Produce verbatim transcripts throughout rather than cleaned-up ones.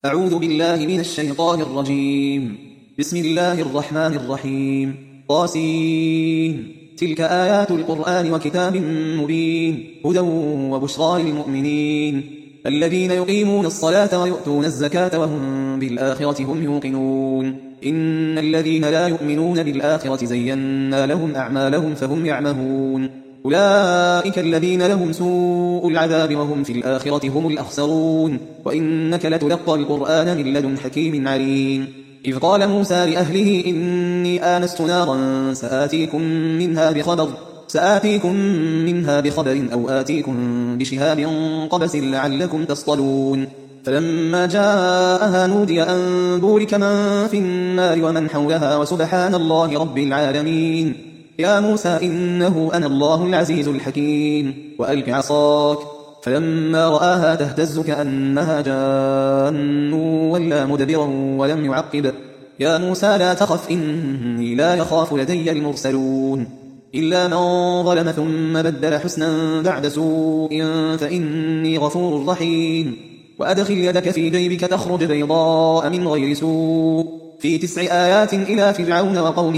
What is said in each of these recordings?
أعوذ بالله من الشيطان الرجيم. بسم الله الرحمن الرحيم. طاسين. تلك آيات القرآن وكتاب مبين هدى وبشرى للمؤمنين الذين يقيمون الصلاة ويؤتون الزكاة وهم بالآخرة هم يوقنون. إن الذين لا يؤمنون بالآخرة زينا لهم أعمالهم فهم يعمهون. أولئك الذين لهم سوء العذاب وهم في الآخرة هم الأخسرون. وإنك لتلقى القرآن من لدن حكيم عليم. إذ قال موسى لأهله إني آنست نارا سآتيكم منها بخبر سآتيكم منها بخبر أو آتيكم بشهاب قبس لعلكم تصطلون. فلما جاءها نودي أن بورك من في النار ومن حولها وسبحان الله رب العالمين. يا موسى إنه أنا الله العزيز الحكيم وألق عصاك فلما رآها تهتز كأنها جان ولا مدبرا ولم يعقب. يا موسى لا تخف إني لا يخاف لدي المرسلون إلا من ظلم ثم بدل حسنا بعد سوء فإني غفور رحيم. وأدخل يدك في جيبك تخرج بيضاء من غير سوء في تسع آيات إلى فرعون وقومه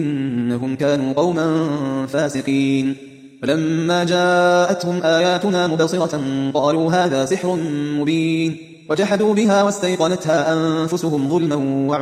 إنهم كانوا قوما فاسقين. فلما جاءتهم آياتنا مبصرة قالوا هذا سحر مبين وجحدوا بها واستيقنتها أنفسهم ظلما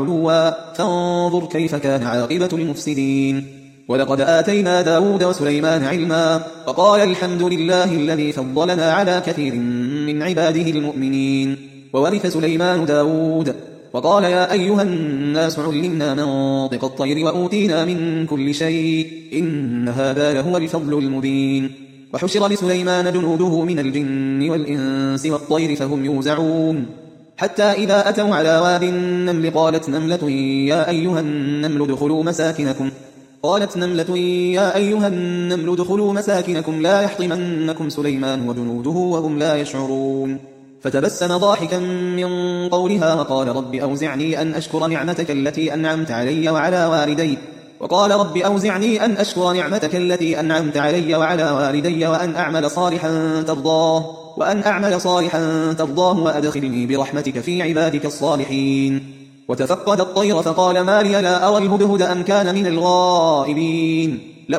وعلوا فانظر كيف كان عاقبة المفسدين. ولقد آتينا داود وسليمان علما وقال الحمد لله الذي فضلنا على كثير من عباده المؤمنين. وورث سليمان داود وقال يا أيها الناس علمنا منطق الطير وأوتينا من كل شيء إن هذا لهو الفضل المبين. وحشر لسليمان جنوده من الجن والإنس والطير فهم يوزعون حتى إذا أتوا على واد النمل قالت نملة يا أيها النمل ادخلوا مساكنكم قالت نملة يا أيها النمل ادخلوا مساكنكم لا يحطمنكم سليمان وجنوده وهم لا يشعرون. فتبسم ضاحكا من قولها وقال رب أوزعني أن أشكر نعمتك التي أنعمت علي وعلى والدي وقال رب أوزعني أن أشكر نعمتك التي أنعمت علي وعلى والدي وأن أعمل صالحا ترضاه وأن أعمل صالحا ترضاه وأدخلني برحمتك في عبادك الصالحين. وتفقد الطير فقال ما لي لا أرى الهدهد أم كان من الغائبين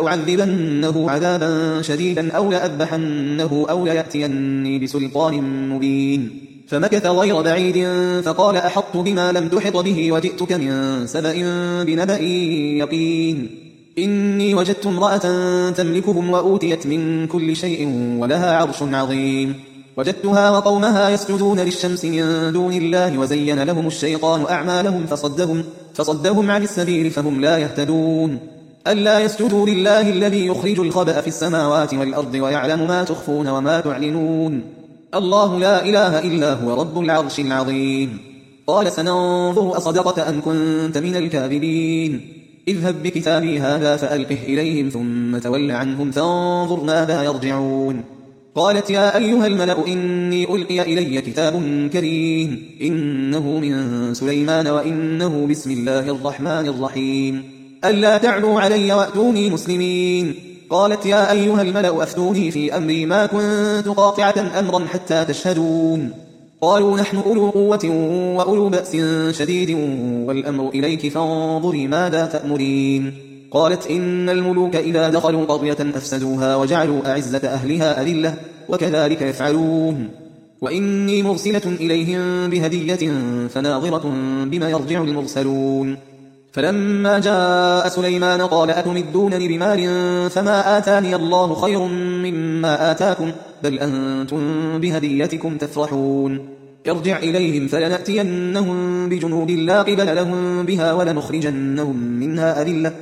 لأعذبنه عذابا شديدا أو لأذبحنه أو ليأتيني بسلطان مبين. فمكث غير بعيد فقال أحطت بما لم تحط به وجئتك من سبأ بنبأ يقين. إني وجدت امرأة تملكهم وأوتيت من كل شيء ولها عرش عظيم. وجدتها وقومها يسجدون للشمس من دون الله وزين لهم الشيطان أعمالهم فصدهم, فصدهم عن السبيل فهم لا يهتدون. ألا يسجدوا لله الذي يخرج الخبأ في السماوات والأرض ويعلم ما تخفون وما تعلنون. الله لا إله إلا هو رب العرش العظيم. قال سننظر أصدقت أم كنت من الكاذبين اذهب بكتابي هذا فألقه إليهم ثم تول عنهم فانظر ماذا يرجعون. قالت يا أيها الملأ إني ألقي إلي كتاب كريم إنه من سليمان وإنه بسم الله الرحمن الرحيم ألا تعلوا علي وأتوني مسلمين. قالت يا أيها الملأ أفتوني في أمري ما كنت قاطعة أمرا حتى تشهدون. قالوا نحن أولو قوة وأولو بأس شديد والأمر إليك فانظري ماذا تأمرين. قالت إن الملوك إذا دخلوا قرية أفسدوها وجعلوا أعزة أهلها أذلة وكذلك يفعلون. وإني مرسلة إليهم بهدية فناظرة بما يرجع المرسلون. فلما جاء سليمان قال أتمدونني بمال فما آتاني الله خير مما آتاكم بل أنتم بهديتكم تفرحون. ارجع إليهم فلنأتينهم بجنود لا قبل لهم بها ولنخرجنهم منها أذلة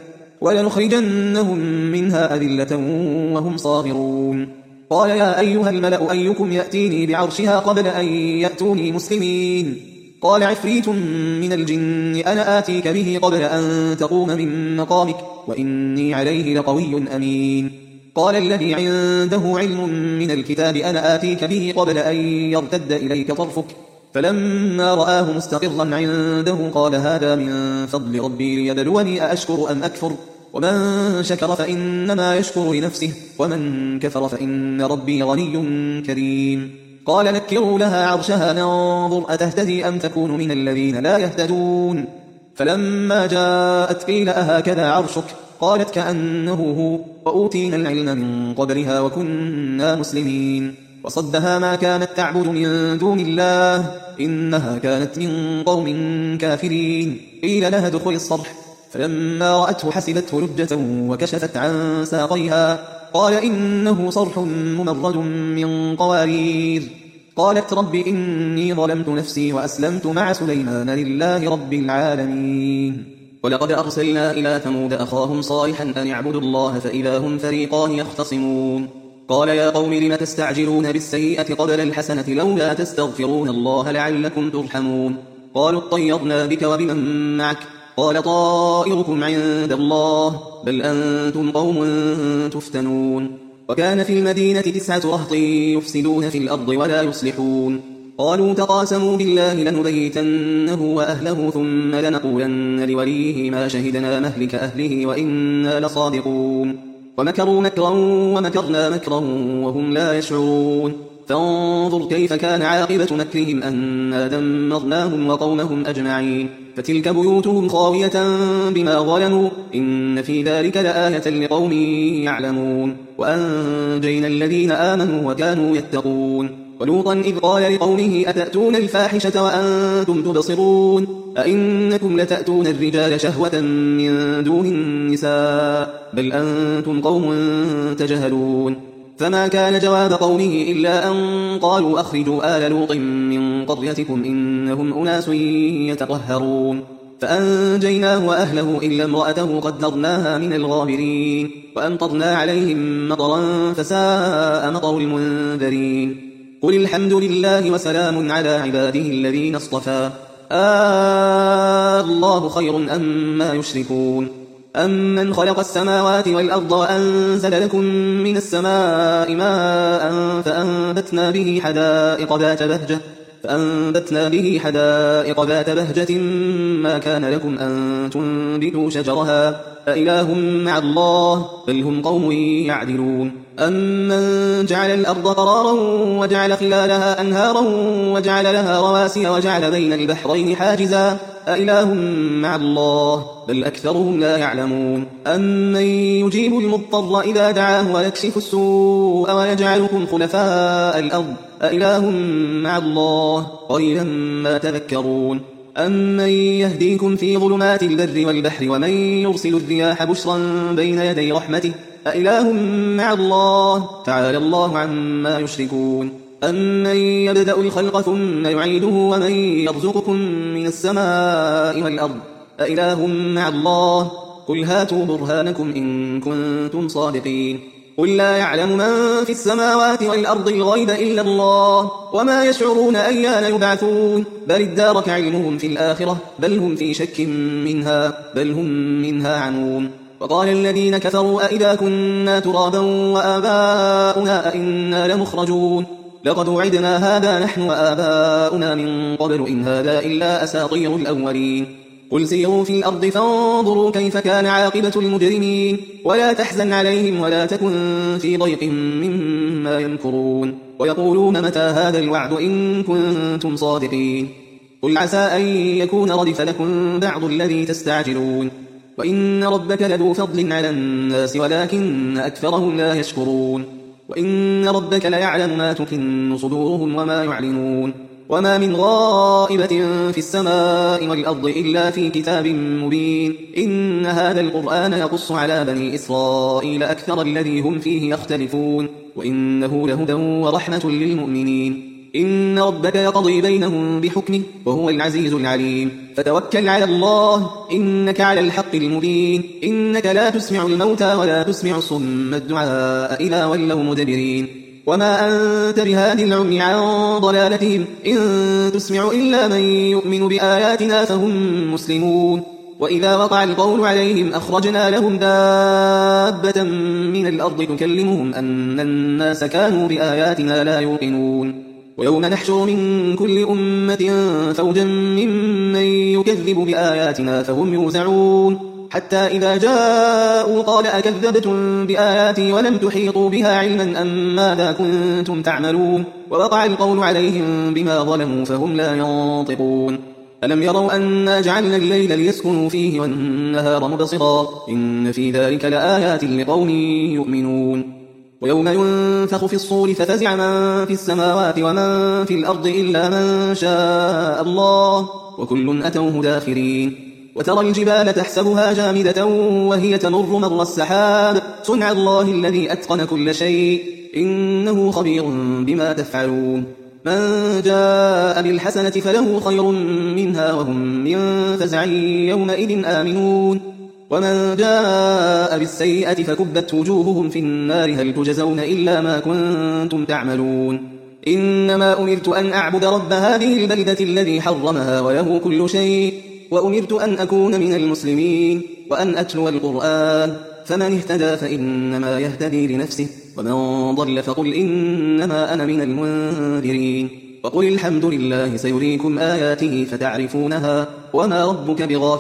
ولنخرجنهم منها أذلة وهم صاغرون. قال يا أيها الملأ أيكم يأتيني بعرشها قبل أن يأتوني مسلمين. قال عفريت من الجن أنا آتيك به قبل أن تقوم من مقامك وإني عليه لقوي أمين. قال الذي عنده علم من الكتاب أنا آتيك به قبل أن يرتد إليك طرفك فلما رآه مستقرا عنده قال هذا من فضل ربي ليبلوني أأشكر أم أكفر ومن شكر فإنما يشكر لنفسه ومن كفر فإن ربي غني كريم. قال نكروا لها عرشها ننظر أتهتدي أم تكون من الذين لا يهتدون فلما جاءت قيل أهكذا عرشك قالت كأنه هو وأوتينا العلم من قبلها وكنا مسلمين وصدها ما كانت تعبد من دون الله إنها كانت من قوم كافرين قيل لها ادخل الصرح فلما رأته حسبته لجة وكشفت عن ساقيها قال إنه صرح ممرد من قوارير قالت رب إني ظلمت نفسي وأسلمت مع سليمان لله رب العالمين ولقد أرسلنا إلى ثمود أخاهم صالحا أن اعبدوا الله فإذا هم فريقان يختصمون قال يا قوم لم تستعجلون بالسيئة قبل الحسنة لولا تستغفرون الله لعلكم ترحمون قالوا اطيرنا بك وبمن معك قال طائركم عند الله بل أنتم قوم تفتنون وكان في المدينة تسعة رهط يفسدون في الأرض ولا يصلحون قالوا تقاسموا بالله لنبيتنه وأهله ثم لنقولن لوليه ما شهدنا مهلك أهله وإنا لصادقون ومكروا مكرا ومكرنا مكرا وهم لا يشعرون فانظر كيف كان عاقبة مكرهم أنا دمرناهم وقومهم أجمعين فتلك بيوتهم خاوية بما ظلموا إن في ذلك لآية لقوم يعلمون وأنجينا الذين آمنوا وكانوا يتقون ولوطا إذ قال لقومه أتأتون الفاحشة وأنتم تبصرون أئنكم لتأتون الرجال شهوة من دون النساء بل أنتم قوم تجهلون فما كان جواب قومه إلا أن قالوا أخرجوا آل لوط من قريتكم إنهم أناس يتطهرون فأنجيناه وأهله إلا امرأته قدرناها من الغابرين وأمطرنا عليهم مطرا فساء مطر المنذرين قل الحمد لله وسلام على عباده الذين اصطفى آه الله خير أما يشركون أمن خلق السماوات والأرض وأنزل لكم من السماء ماء فأنبتنا به حدائق ذات بهجة فأنبتنا به حدائق ذات بهجة ما كان لكم أن تنبتوا شجرها أإله مع الله بل هم قوم يعدلون أمن جعل الأرض قرارا وجعل خلالها أنهارا وجعل لها رواسي وجعل بين البحرين حاجزا أإله مع الله بل أكثرهم لا يعلمون أمن يجيب المضطر إذا دعاه ويكشف السوء ويجعلكم خلفاء الأرض أإله مع الله قليلا ما تذكرون أمن يهديكم في ظلمات البر والبحر ومن يرسل الرياح بشرا بين يدي رحمته أإله مع الله تعالى الله عما يشركون أمن يبدأ الخلق ثم يعيده ومن يرزقكم من السماء والأرض أإله مع الله قل هاتوا برهانكم إن كنتم صادقين قل لا يعلم من في السماوات والأرض الغيب إلا الله وما يشعرون أيان يبعثون بل ادارك علمهم في الآخرة بل هم في شك منها بل هم منها عنون وقال الذين كفروا أئذا كنا ترابا وآباؤنا أئنا لمخرجون لقد وعدنا هذا نحن وآباؤنا من قبل إن هذا إلا أساطير الأولين قل سيروا في الأرض فانظروا كيف كان عاقبة المجرمين ولا تحزن عليهم ولا تكن في ضيق مما يمكرون ويقولون متى هذا الوعد إن كنتم صادقين قل عسى أن يكون ردف لكم بعض الذي تستعجلون وإن ربك لذو فضل على الناس ولكن أكثرهم لا يشكرون وإن ربك ليعلم ما تكن صدورهم وما يعلنون وما من غائبة في السماء والأرض إلا في كتاب مبين إن هذا القرآن يقص على بني إسرائيل أكثر الذي هم فيه يختلفون وإنه لهدى ورحمة للمؤمنين إن ربك يقضي بينهم بحكمه وهو العزيز العليم فتوكل على الله إنك على الحق المبين إنك لا تسمع الموتى ولا تسمع الصم الدعاء إذا ولوا مدبرين وما أنت بهادي العمي عن ضلالتهم إن تسمع إلا من يؤمن بآياتنا فهم مسلمون وإذا وقع القول عليهم أخرجنا لهم دابة من الأرض تكلمهم أن الناس كانوا بآياتنا لا يوقنون ويوم نحشر من كل أمة فوجا ممن يكذب بآياتنا فهم يوزعون حتى إذا جاءوا قال أكذبتم بآياتي ولم تحيطوا بها علما أم ماذا كنتم تعملون ووقع القول عليهم بما ظلموا فهم لا ينطقون ألم يروا أنا جعلنا الليل ليسكنوا فيه والنهار مبصرا إن في ذلك لآيات لقوم يؤمنون ويوم ينفخ في الصور ففزع من في السماوات ومن في الأرض إلا من شاء الله وكل أتوه داخرين وترى الجبال تحسبها جامدة وهي تمر مر السحاب صنع الله الذي أتقن كل شيء إنه خبير بما تفعلون من جاء بالحسنة فله خير منها وهم من فزع يومئذ آمنون ومن جاء بالسيئة فكبت وجوههم في النار هل تجزون إلا ما كنتم تعملون إنما أمرت أن أعبد رب هذه البلدة الذي حرمها وله كل شيء وأمرت أن أكون من المسلمين وأن أتلو القرآن فمن اهتدى فإنما يهتدي لنفسه ومن ضل فقل إنما أنا من المنذرين وقل الحمد لله سيريكم آياته فتعرفونها وما ربك بغافل